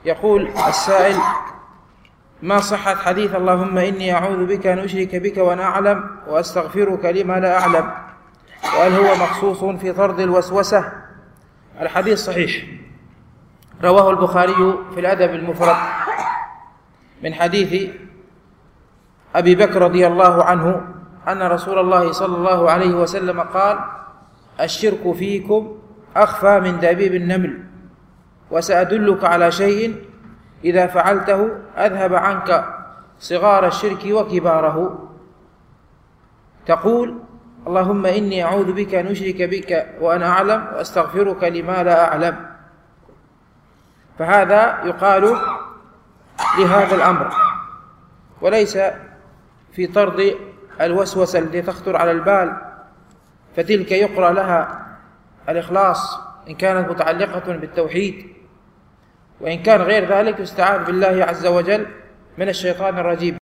يقول السائل: ما صحة حديث اللهم إني أعوذ بك أن أشرك بك وأنا أعلم وأستغفرك لما لا أعلم، وهل هو مخصوص في طرد الوسوسة؟ الحديث صحيح، رواه البخاري في الأدب المفرد من حديث أبي بكر رضي الله عنه أن رسول الله صلى الله عليه وسلم قال: الشرك فيكم أخفى من دبيب النمل، وسأدلك على شيء إذا فعلته أذهب عنك صغار الشرك وكباره. تقول: اللهم إني أعوذ بك أن أشرك بك وأنا أعلم وأستغفرك لما لا أعلم. فهذا يقال لهذا الأمر، وليس في طرد الوسوسة التي تخطر على البال، فتلك يقرأ لها الإخلاص إن كانت متعلقة بالتوحيد، وإن كان غير ذلك يستعاذ بالله عز وجل من الشيطان الرجيم.